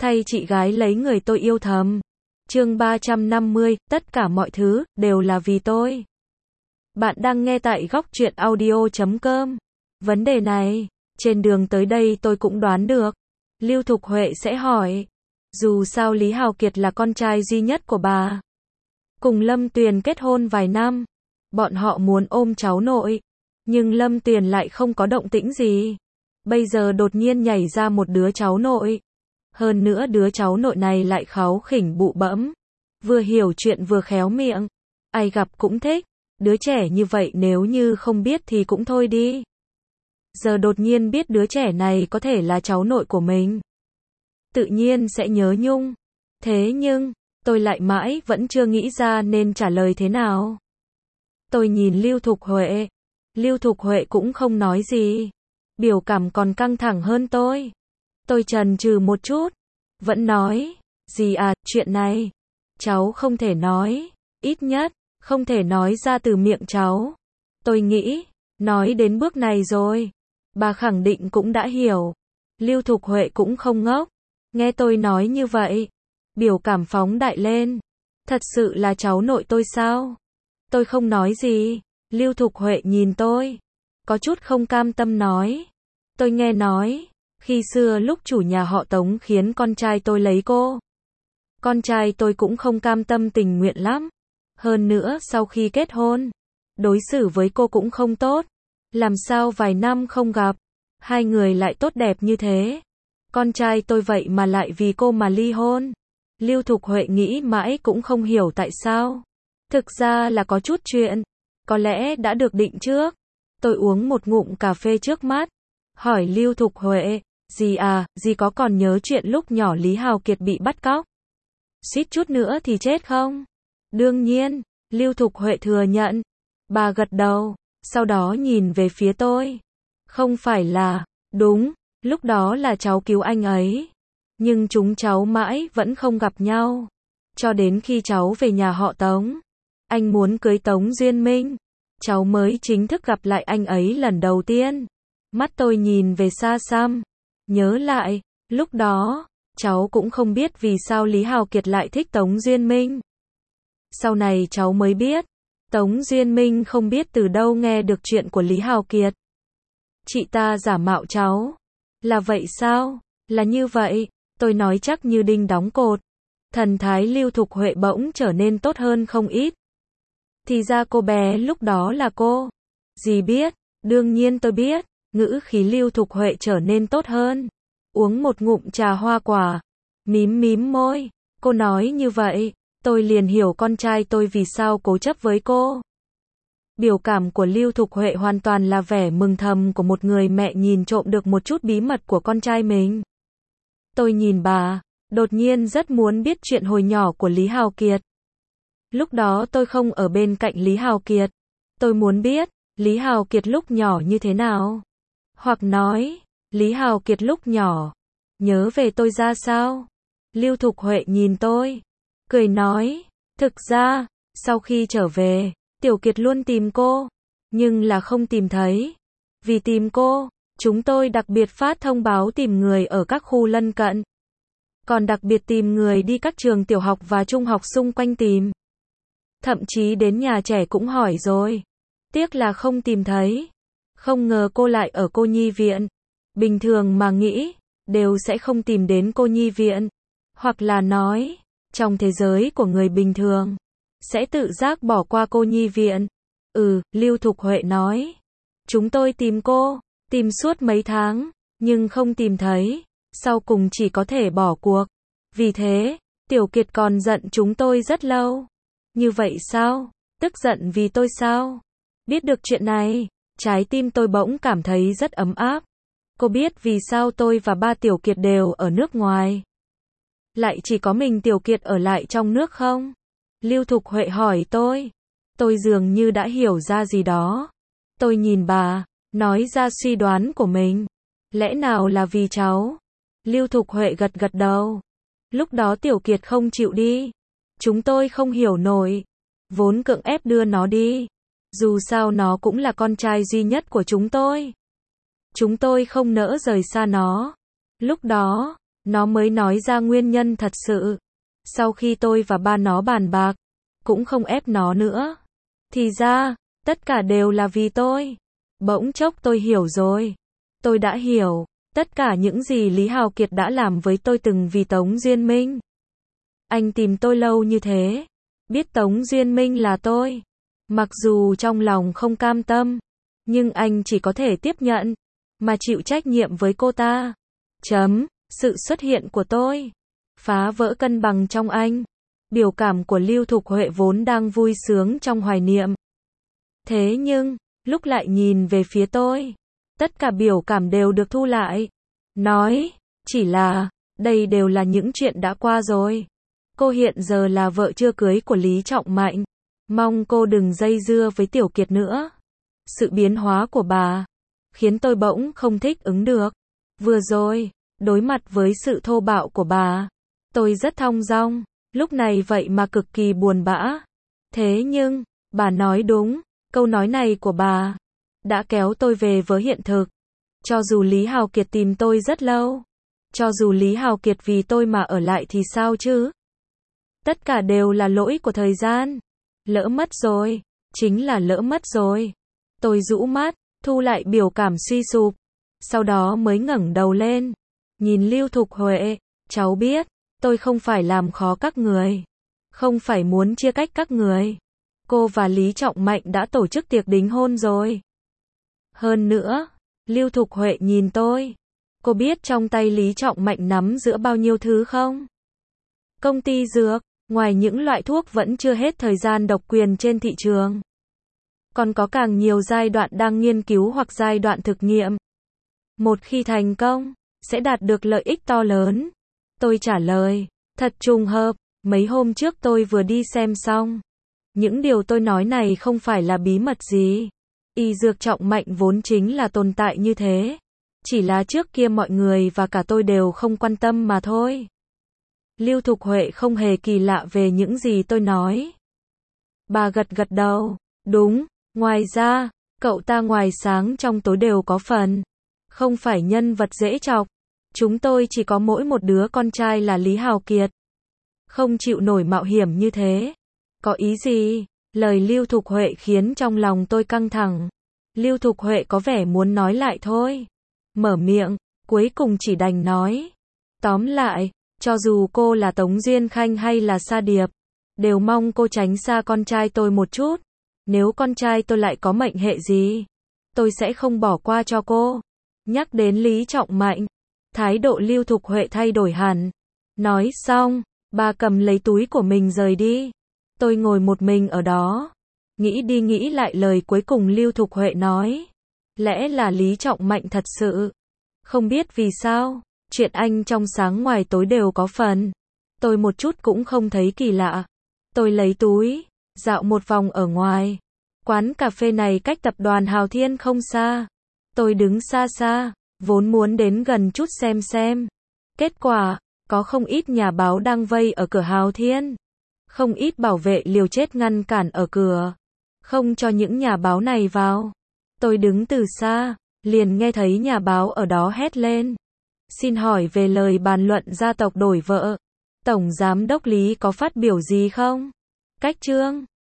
thay chị gái lấy người tôi yêu thầm. Chương 350, tất cả mọi thứ đều là vì tôi. Bạn đang nghe tại góc truyện audio.com. Vấn đề này, trên đường tới đây tôi cũng đoán được. Lưu Thục Huệ sẽ hỏi. Dù sao Lý Hào Kiệt là con trai duy nhất của bà. Cùng Lâm Tuyền kết hôn vài năm. Bọn họ muốn ôm cháu nội. Nhưng Lâm Tuyền lại không có động tĩnh gì. Bây giờ đột nhiên nhảy ra một đứa cháu nội. Hơn nữa đứa cháu nội này lại kháu khỉnh bụ bẫm. Vừa hiểu chuyện vừa khéo miệng. Ai gặp cũng thích. Đứa trẻ như vậy nếu như không biết thì cũng thôi đi. Giờ đột nhiên biết đứa trẻ này có thể là cháu nội của mình. Tự nhiên sẽ nhớ nhung. Thế nhưng, tôi lại mãi vẫn chưa nghĩ ra nên trả lời thế nào. Tôi nhìn Lưu Thục Huệ. Lưu Thục Huệ cũng không nói gì. Biểu cảm còn căng thẳng hơn tôi. Tôi chần chừ một chút. Vẫn nói. Gì à, chuyện này. Cháu không thể nói. Ít nhất, không thể nói ra từ miệng cháu. Tôi nghĩ, nói đến bước này rồi. Bà khẳng định cũng đã hiểu. Lưu Thục Huệ cũng không ngốc. Nghe tôi nói như vậy. Biểu cảm phóng đại lên. Thật sự là cháu nội tôi sao? Tôi không nói gì. Lưu Thục Huệ nhìn tôi. Có chút không cam tâm nói. Tôi nghe nói. Khi xưa lúc chủ nhà họ Tống khiến con trai tôi lấy cô. Con trai tôi cũng không cam tâm tình nguyện lắm. Hơn nữa sau khi kết hôn. Đối xử với cô cũng không tốt. Làm sao vài năm không gặp. Hai người lại tốt đẹp như thế. Con trai tôi vậy mà lại vì cô mà ly hôn. Lưu Thục Huệ nghĩ mãi cũng không hiểu tại sao. Thực ra là có chút chuyện. Có lẽ đã được định trước. Tôi uống một ngụm cà phê trước mắt. Hỏi Lưu Thục Huệ. Dì à, dì có còn nhớ chuyện lúc nhỏ Lý Hào Kiệt bị bắt cóc? Suýt chút nữa thì chết không? Đương nhiên, Lưu Thục Huệ thừa nhận. Bà gật đầu, sau đó nhìn về phía tôi. Không phải là, đúng, lúc đó là cháu cứu anh ấy. Nhưng chúng cháu mãi vẫn không gặp nhau. Cho đến khi cháu về nhà họ Tống. Anh muốn cưới Tống Duyên Minh. Cháu mới chính thức gặp lại anh ấy lần đầu tiên. Mắt tôi nhìn về xa xăm. Nhớ lại, lúc đó, cháu cũng không biết vì sao Lý Hào Kiệt lại thích Tống Duyên Minh. Sau này cháu mới biết, Tống Duyên Minh không biết từ đâu nghe được chuyện của Lý Hào Kiệt. Chị ta giả mạo cháu. Là vậy sao? Là như vậy, tôi nói chắc như đinh đóng cột. Thần thái Lưu Thục Huệ bỗng trở nên tốt hơn không ít. Thì ra cô bé lúc đó là cô. Dì biết, đương nhiên tôi biết. Ngữ khí Lưu Thục Huệ trở nên tốt hơn. Uống một ngụm trà hoa quả. Mím môi. Cô nói như vậy, tôi liền hiểu con trai tôi vì sao cố chấp với cô. Biểu cảm của Lưu Thục Huệ hoàn toàn là vẻ mừng thầm của một người mẹ nhìn trộm được một chút bí mật của con trai mình. Tôi nhìn bà, đột nhiên rất muốn biết chuyện hồi nhỏ của Lý Hào Kiệt. Lúc đó tôi không ở bên cạnh Lý Hào Kiệt. Tôi muốn biết, Lý Hào Kiệt lúc nhỏ như thế nào? Hoặc nói, Lý Hào Kiệt lúc nhỏ, nhớ về tôi ra sao? Lưu Thục Huệ nhìn tôi, cười nói, thực ra, sau khi trở về, Tiểu Kiệt luôn tìm cô, nhưng là không tìm thấy. Vì tìm cô, chúng tôi đặc biệt phát thông báo tìm người ở các khu lân cận. Còn đặc biệt tìm người đi các trường tiểu học và trung học xung quanh tìm. Thậm chí đến nhà trẻ cũng hỏi rồi. Tiếc là không tìm thấy. Không ngờ cô lại ở cô nhi viện. Bình thường mà nghĩ, đều sẽ không tìm đến cô nhi viện. Hoặc là nói, trong thế giới của người bình thường, sẽ tự giác bỏ qua cô nhi viện. Lưu Thục Huệ nói. Chúng tôi tìm cô, tìm suốt mấy tháng, nhưng không tìm thấy. Sau cùng chỉ có thể bỏ cuộc. Vì thế, Tiểu Kiệt còn giận chúng tôi rất lâu. Như vậy sao? Tức giận vì tôi sao? Biết được chuyện này, trái tim tôi bỗng cảm thấy rất ấm áp. Cô biết vì sao tôi và ba Tiểu Kiệt đều ở nước ngoài? Lại chỉ có mình Tiểu Kiệt ở lại trong nước không? Lưu Thục Huệ hỏi tôi. Tôi dường như đã hiểu ra gì đó. Tôi nhìn bà, nói ra suy đoán của mình. Lẽ nào là vì cháu? Lưu Thục Huệ gật gật đầu. Lúc đó Tiểu Kiệt không chịu đi. Chúng tôi không hiểu nổi. Vốn cưỡng ép đưa nó đi. Dù sao nó cũng là con trai duy nhất của chúng tôi. Chúng tôi không nỡ rời xa nó. Lúc đó, nó mới nói ra nguyên nhân thật sự. Sau khi tôi và ba nó bàn bạc, cũng không ép nó nữa. Thì ra, tất cả đều là vì tôi. Bỗng chốc tôi hiểu rồi. Tôi đã hiểu, tất cả những gì Lý Hào Kiệt đã làm với tôi từng vì Tống Duyên Minh. Anh tìm tôi lâu như thế, biết Tống Duyên Minh là tôi. Mặc dù trong lòng không cam tâm, nhưng anh chỉ có thể tiếp nhận, mà chịu trách nhiệm với cô ta. Sự xuất hiện của tôi phá vỡ cân bằng trong anh. Biểu cảm của Lưu Thục Huệ vốn đang vui sướng trong hoài niệm. Thế nhưng, lúc lại nhìn về phía tôi, tất cả biểu cảm đều được thu lại. Nói, chỉ là, đây đều là những chuyện đã qua rồi. Cô hiện giờ là vợ chưa cưới của Lý Trọng Mạnh. Mong cô đừng dây dưa với Tiểu Kiệt nữa. Sự biến hóa của bà khiến tôi bỗng không thích ứng được. Vừa rồi, đối mặt với sự thô bạo của bà, tôi rất thong dong, lúc này vậy mà cực kỳ buồn bã. Thế nhưng, bà nói đúng, câu nói này của bà đã kéo tôi về với hiện thực. Cho dù Lý Hào Kiệt tìm tôi rất lâu, cho dù Lý Hào Kiệt vì tôi mà ở lại thì sao chứ? Tất cả đều là lỗi của thời gian. Lỡ mất rồi, chính là lỡ mất rồi. Tôi rũ mắt, thu lại biểu cảm suy sụp, sau đó mới ngẩng đầu lên, nhìn Lưu Thục Huệ, cháu biết, tôi không phải làm khó các người, không phải muốn chia cách các người. Cô và Lý Trọng Mạnh đã tổ chức tiệc đính hôn rồi. Hơn nữa, Lưu Thục Huệ nhìn tôi, cô biết trong tay Lý Trọng Mạnh nắm giữ bao nhiêu thứ không? Công ty dược, ngoài những loại thuốc vẫn chưa hết thời gian độc quyền trên thị trường, còn có càng nhiều giai đoạn đang nghiên cứu hoặc giai đoạn thực nghiệm. Một khi thành công, sẽ đạt được lợi ích to lớn. Tôi trả lời, thật trùng hợp, mấy hôm trước tôi vừa đi xem xong. Những điều tôi nói này không phải là bí mật gì. Y dược Trọng Mạnh vốn chính là tồn tại như thế. Chỉ là trước kia mọi người và cả tôi đều không quan tâm mà thôi. Lưu Thục Huệ không hề kỳ lạ về những gì tôi nói. Bà gật gật đầu, đúng, ngoài ra, cậu ta ngoài sáng trong tối đều có phần. Không phải nhân vật dễ chọc. Chúng tôi chỉ có mỗi một đứa con trai là Lý Hào Kiệt. Không chịu nổi mạo hiểm như thế. Có ý gì? Lời Lưu Thục Huệ khiến trong lòng tôi căng thẳng. Lưu Thục Huệ có vẻ muốn nói lại thôi. Mở miệng, cuối cùng chỉ đành nói. Tóm lại, cho dù cô là Tống Duyên Khanh hay là Sa Điệp, đều mong cô tránh xa con trai tôi một chút. Nếu con trai tôi lại có mệnh hệ gì, tôi sẽ không bỏ qua cho cô. Nhắc đến Lý Trọng Mạnh, thái độ Lưu Thục Huệ thay đổi hẳn. Nói xong, bà cầm lấy túi của mình rời đi. Tôi ngồi một mình ở đó, nghĩ đi nghĩ lại lời cuối cùng Lưu Thục Huệ nói. Lẽ là Lý Trọng Mạnh thật sự. Không biết vì sao, chuyện anh trong sáng ngoài tối đều có phần. Tôi một chút cũng không thấy kỳ lạ. Tôi lấy túi, dạo một vòng ở ngoài. Quán cà phê này cách tập đoàn Hào Thiên không xa. Tôi đứng xa xa, vốn muốn đến gần chút xem. Kết quả, có không ít nhà báo đang vây ở cửa Hào Thiên. Không ít bảo vệ liều chết ngăn cản ở cửa, không cho những nhà báo này vào. Tôi đứng từ xa, liền nghe thấy nhà báo ở đó hét lên. Xin hỏi về lời bàn luận gia tộc đổi vợ. Tổng giám đốc Lý có phát biểu gì không? Cách chương